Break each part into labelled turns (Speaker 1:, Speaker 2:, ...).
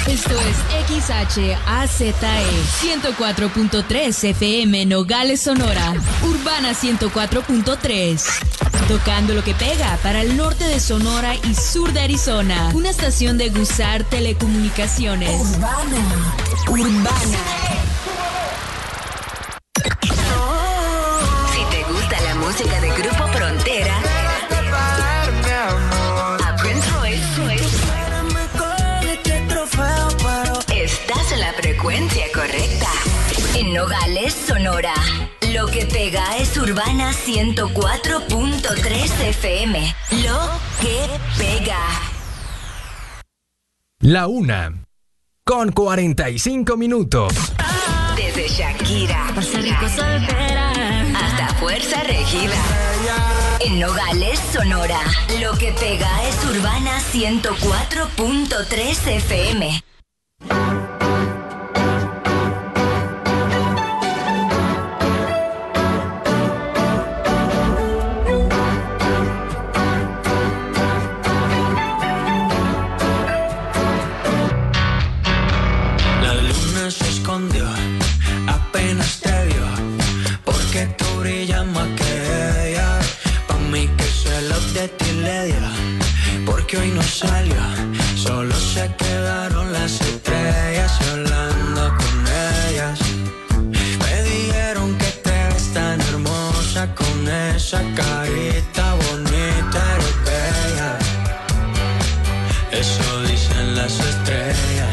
Speaker 1: Esto es XHAZE 104.3 FM Nogales, Sonora. Urbana 104.3. Tocando lo que pega para el norte de Sonora y sur de Arizona. Una estación de Gusar Telecomunicaciones. Urbana.
Speaker 2: Si te gusta la música de Grupo Frontera, a Prince Royce, estás en la frecuencia correcta. En Nogales, Sonora, lo que pega es Urbana 104.3 FM. Lo que pega.
Speaker 3: La 1:45.
Speaker 2: Desde Shakira hasta Fuerza Regida. En Nogales, Sonora, lo que pega es Urbana 104.3 FM.
Speaker 4: Apenas te vio, porque tú brillas más que ella. Pa' mí que celos de ti le dio, porque hoy no salió. Solo se quedaron las estrellas y hablando con ellas. Me dijeron que te ves tan hermosa con esa carita bonita, eres bella. Eso dicen las estrellas.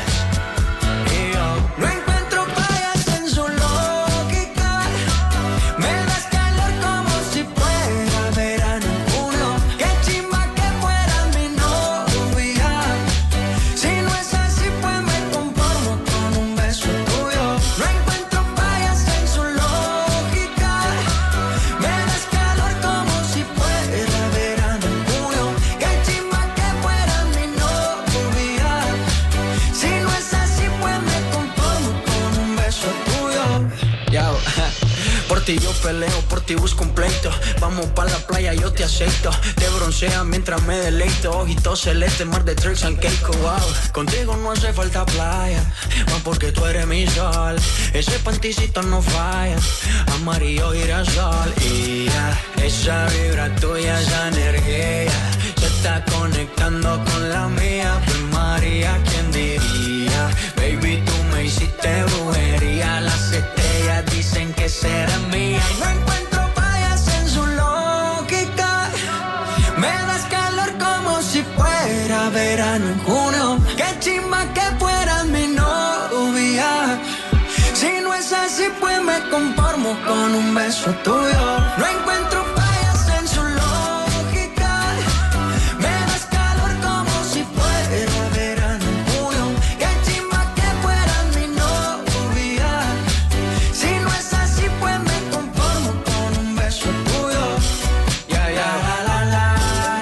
Speaker 4: Yo peleo, por ti busco un pleito. Vamos pa' la playa, yo te aceito. Te broncea mientras me deleito. Ojitos celeste, mar de tricks and cake, wow. Contigo no hace falta playa, más porque tú eres mi sol. Ese panticito no falla, amarillo girasol. Y ya, esa vibra tuya, esa energía se está conectando con la mía. Pues María, ¿quién diría? Baby, tú me hiciste brujería. Las estrellas dicen que será mía. Y no encuentro fallas en su lógica. Me das calor como si fuera verano en junio. Qué chimba que fueras mi novia. Si no es así, pues me conformo con un beso tuyo. No encuentro fallas en su lógica. Me das calor como si fuera verano en junio. Qué chimba que fueras mi novia. Si no es así, pues me conformo con un beso tuyo. Ya, ya, la, la, la.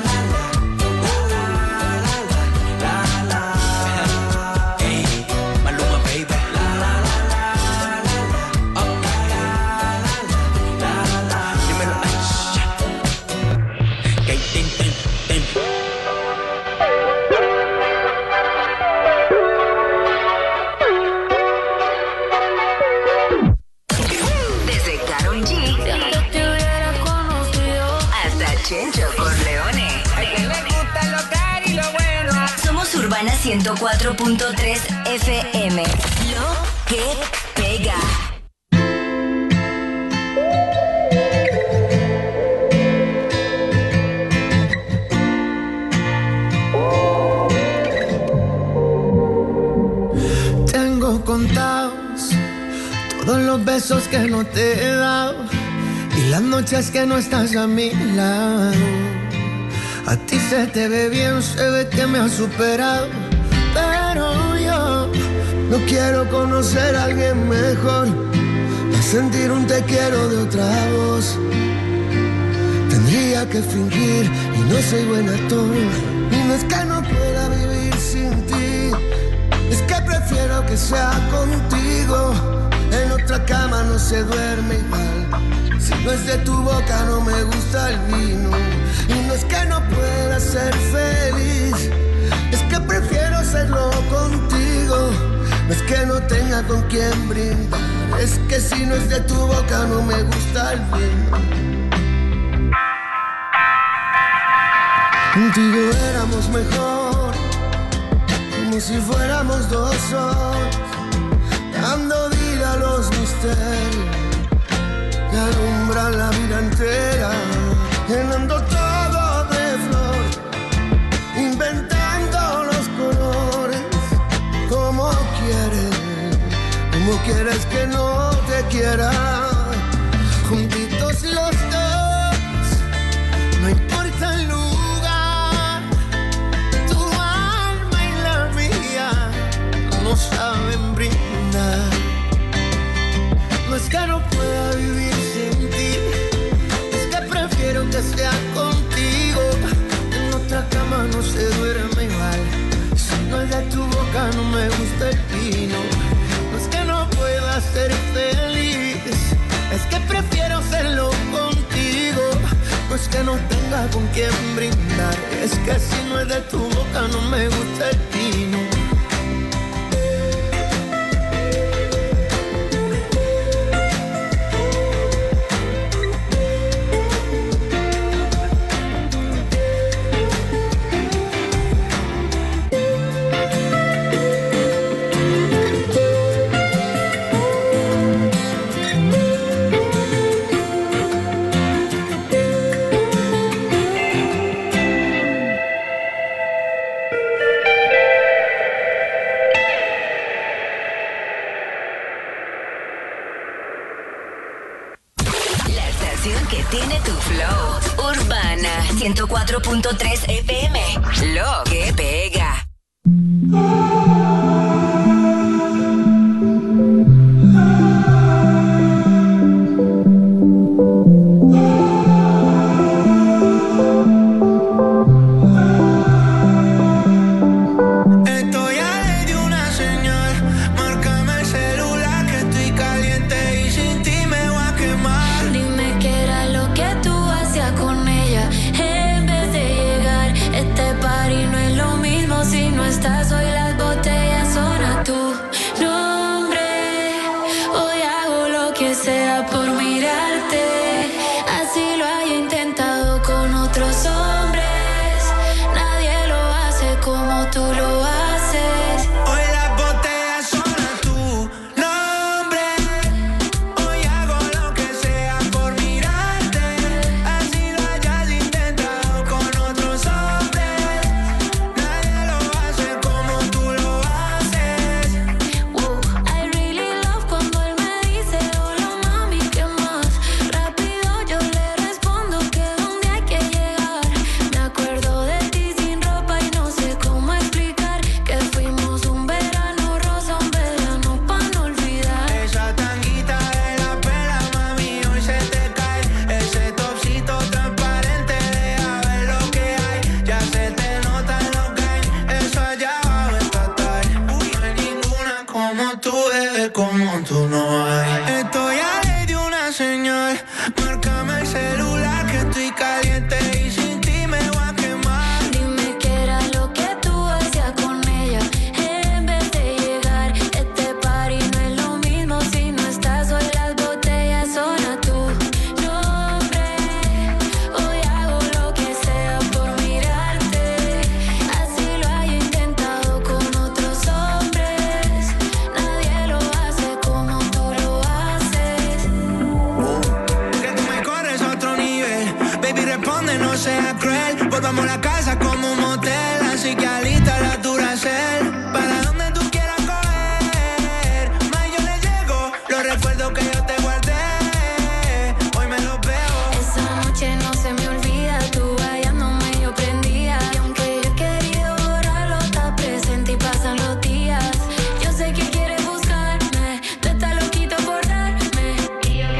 Speaker 2: Urbana 104.3 FM. Lo que pega.
Speaker 5: Tengo contados todos los besos que no te he dado y las noches que no estás a mi lado. A ti se te ve bien, se ve que me has superado, pero yo no quiero conocer a alguien mejor, a sentir un te quiero de otra voz. Tendría que fingir y no soy buen actor, y no es que no pueda vivir sin ti, es que prefiero que sea contigo. En otra cama no se duerme igual, si no es de tu boca no me gusta el vino. Y no es que no pueda ser feliz, es que prefiero serlo contigo. que no tenga con quién brindar. Es que si no es de tu boca no me gusta el vino. Contigo éramos mejor, como si fuéramos dos solos, dando vida a los misterios que alumbran la vida entera, llenando todo de flor, inventando los colores. ¿Cómo quieres que no te quiera? Juntitos los dos, no importa el lugar, tu alma y la mía no saben brindar. No es que no pueda vivir sin ti, es que prefiero que sea contigo. En otra cama no se duerme igual, si no es de tu boca no me gusta el vino. No es que no pueda ser feliz, es que prefiero serlo contigo. No es que no tenga con quién brindar, es que si no es de tu boca no me gusta el vino.
Speaker 2: Que tiene tu flow. Urbana 104.3 FM. Lo que pega.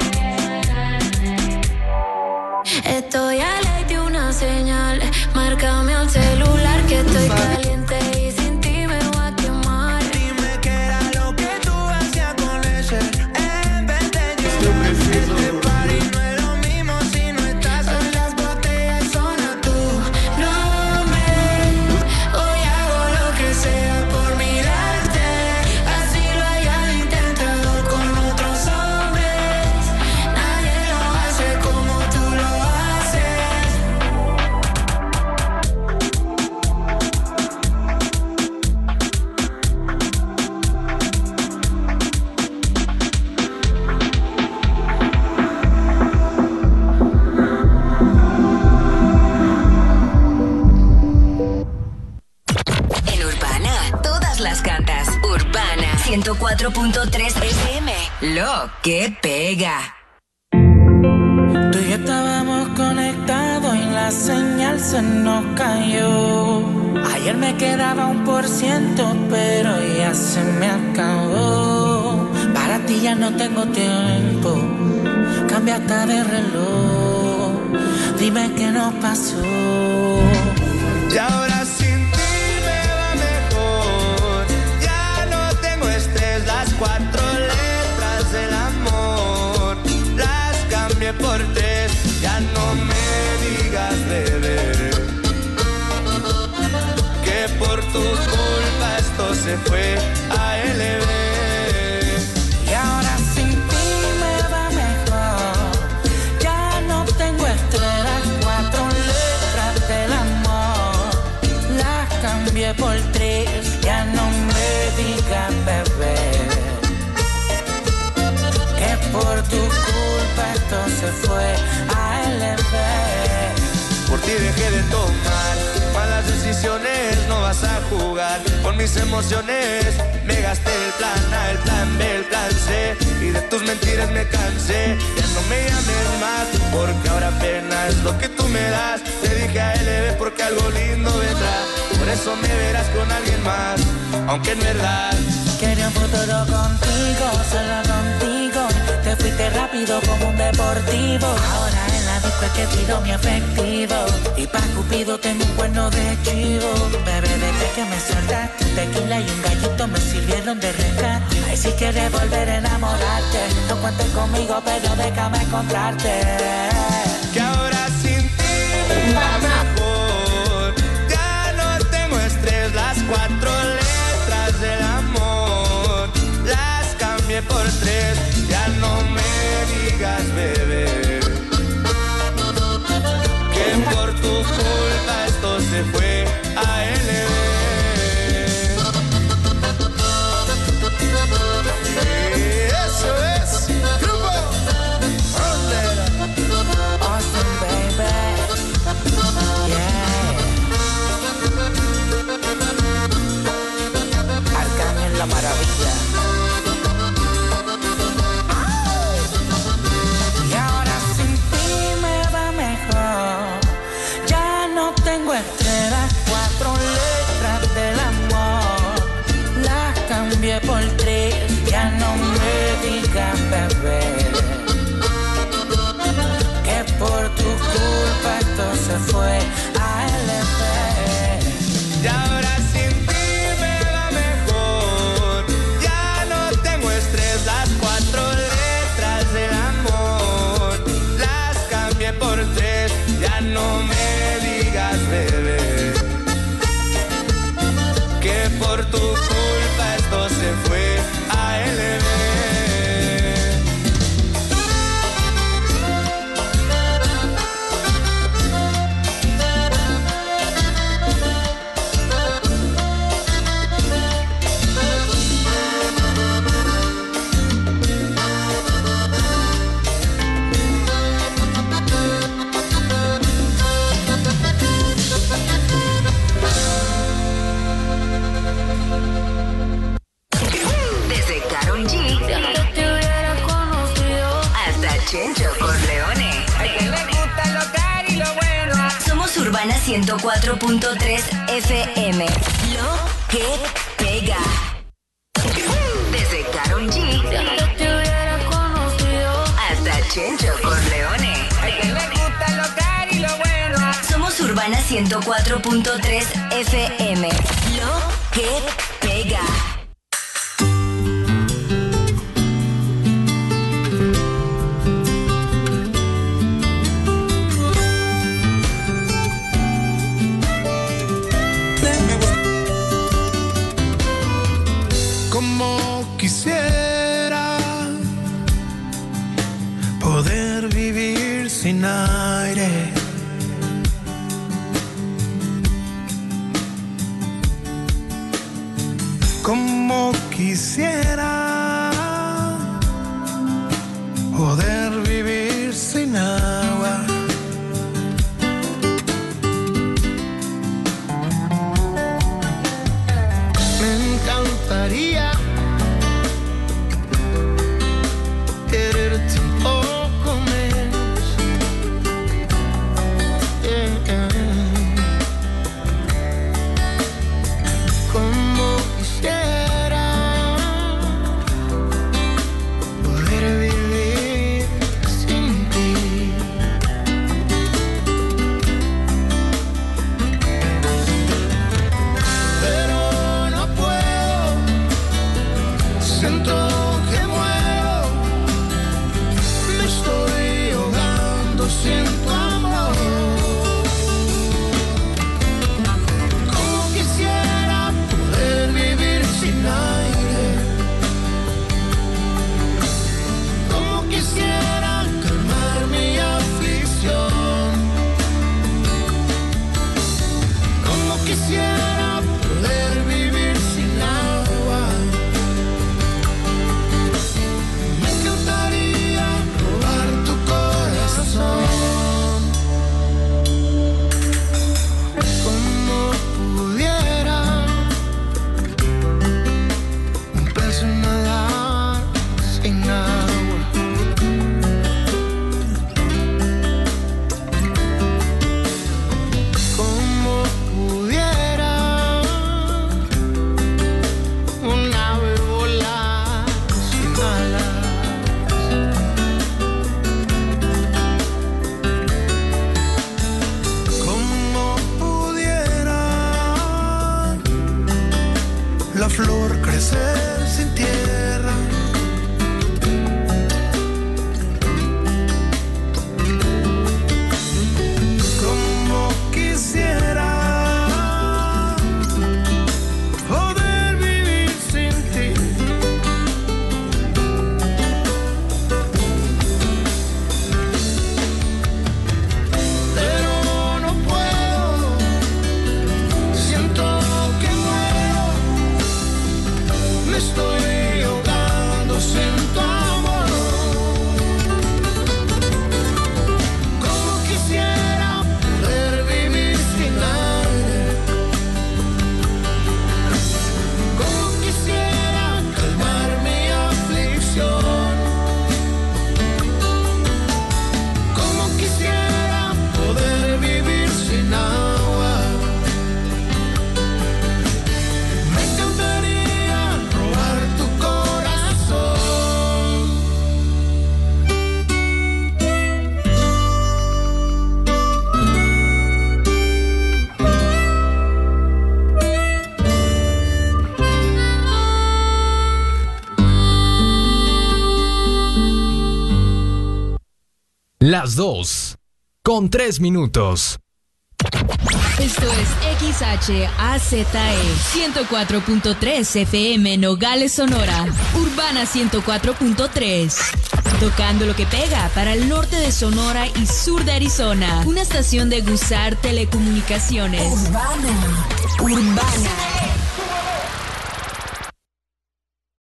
Speaker 3: Estoy a ley de una señal, marca
Speaker 2: todas las cantas. Urbana 104.3 FM. Lo que pega.
Speaker 3: Tú y yo estábamos conectados y la señal se nos cayó. Ayer me quedaba 1%, pero ya se me acabó. Para ti ya no tengo tiempo, cambiaste de reloj. Dime qué nos pasó.
Speaker 5: Y ahora sin ti me va mejor. Ya no tengo estrés, las 4 letras del amor las cambié por 3. Ya no me digas, bebé, que por tu culpa esto se fue a LB.
Speaker 3: Y ahora sin ti me va mejor. Ya no tengo estrés, las 4 letras del amor las cambié por 3. Ya no me digas, bebé, que por tu culpa esto se fue a LB.
Speaker 5: Por ti dejé de tomar malas decisiones, no vas a jugar con mis emociones. Me gasté el plan A, el plan B, el plan C, y de tus mentiras me cansé. Ya no me llames más, porque ahora apenas lo que tú me das. Te dije a LB porque algo lindo vendrá. Por eso me verás con alguien más, aunque en verdad
Speaker 3: quería un futuro contigo, solo contigo. Te fuiste rápido como un deportivo. Ahora en la disco es que tiro mi efectivo. Y pa' Cupido tengo un cuerno de chivo. Bebé, desde que me soltaste, tequila y un gallito me sirvieron de rescate. Ay, si quieres volver a enamorarte, no cuentes conmigo, pero déjame encontrarte.
Speaker 5: que ahora sin ti va mejor. Ya no tengo estrés, las 4 letras del amor las cambié por 3. Ya no me digas, bebé, que por tu culpa esto se fue a LB. Eso es Grupo Frontera.
Speaker 3: Austin, baby. Yeah. Arcángel la maravilla. Y ahora sin ti me va mejor. Ya no tengo estrellas, 4 letras del amor las cambié por 3. Ya no me digas, bebé, que por tu culpa esto se fue a LB.
Speaker 5: Y ahora sin ti me va mejor. Ya no tengo estrés, las 4 letras del amor las cambié por 3. Ya no me digas, bebé, que por tu culpa esto se fue a LB.
Speaker 2: Desde Karol G hasta Chencho Corleone. Somos Urbana 104.3 FM. Lo que pega. Desde Karol G hasta Chencho Corleone. Somos Urbana 104.3 FM. Lo que pega.
Speaker 5: Como quisiera poder vivir sin aire, como quisiera poder vivir sin agua. Me encantaría quererte un poco menos. Como quisiera poder vivir sin ti. Pero no puedo, siento que muero, me estoy ahogando sin tu amor. Como quisiera poder vivir sin aire, como quisiera calmar mi aflicción, como quisiera poder vivir sin agua. Me encantaría robar tu corazón. Como pudiera un pez nadar sin agua. Como pudiera un ave volar sin alas. Como pudiera la flor crecer sin tierra. Como quisiera poder vivir sin ti. Pero no puedo, siento que muero, me estoy ahogando sin tu amor. Como quisiera poder vivir sin aire, como quisiera calmar mi aflicción, como quisiera poder vivir sin agua. Me encantaría robar tu corazón.
Speaker 6: Las 2:03.
Speaker 1: Esto es XHAZE 104.3 FM Nogales, Sonora. Urbana 104.3. Tocando lo que pega para el norte de Sonora y sur de Arizona. Una estación de Gusar Telecomunicaciones.
Speaker 2: Urbana.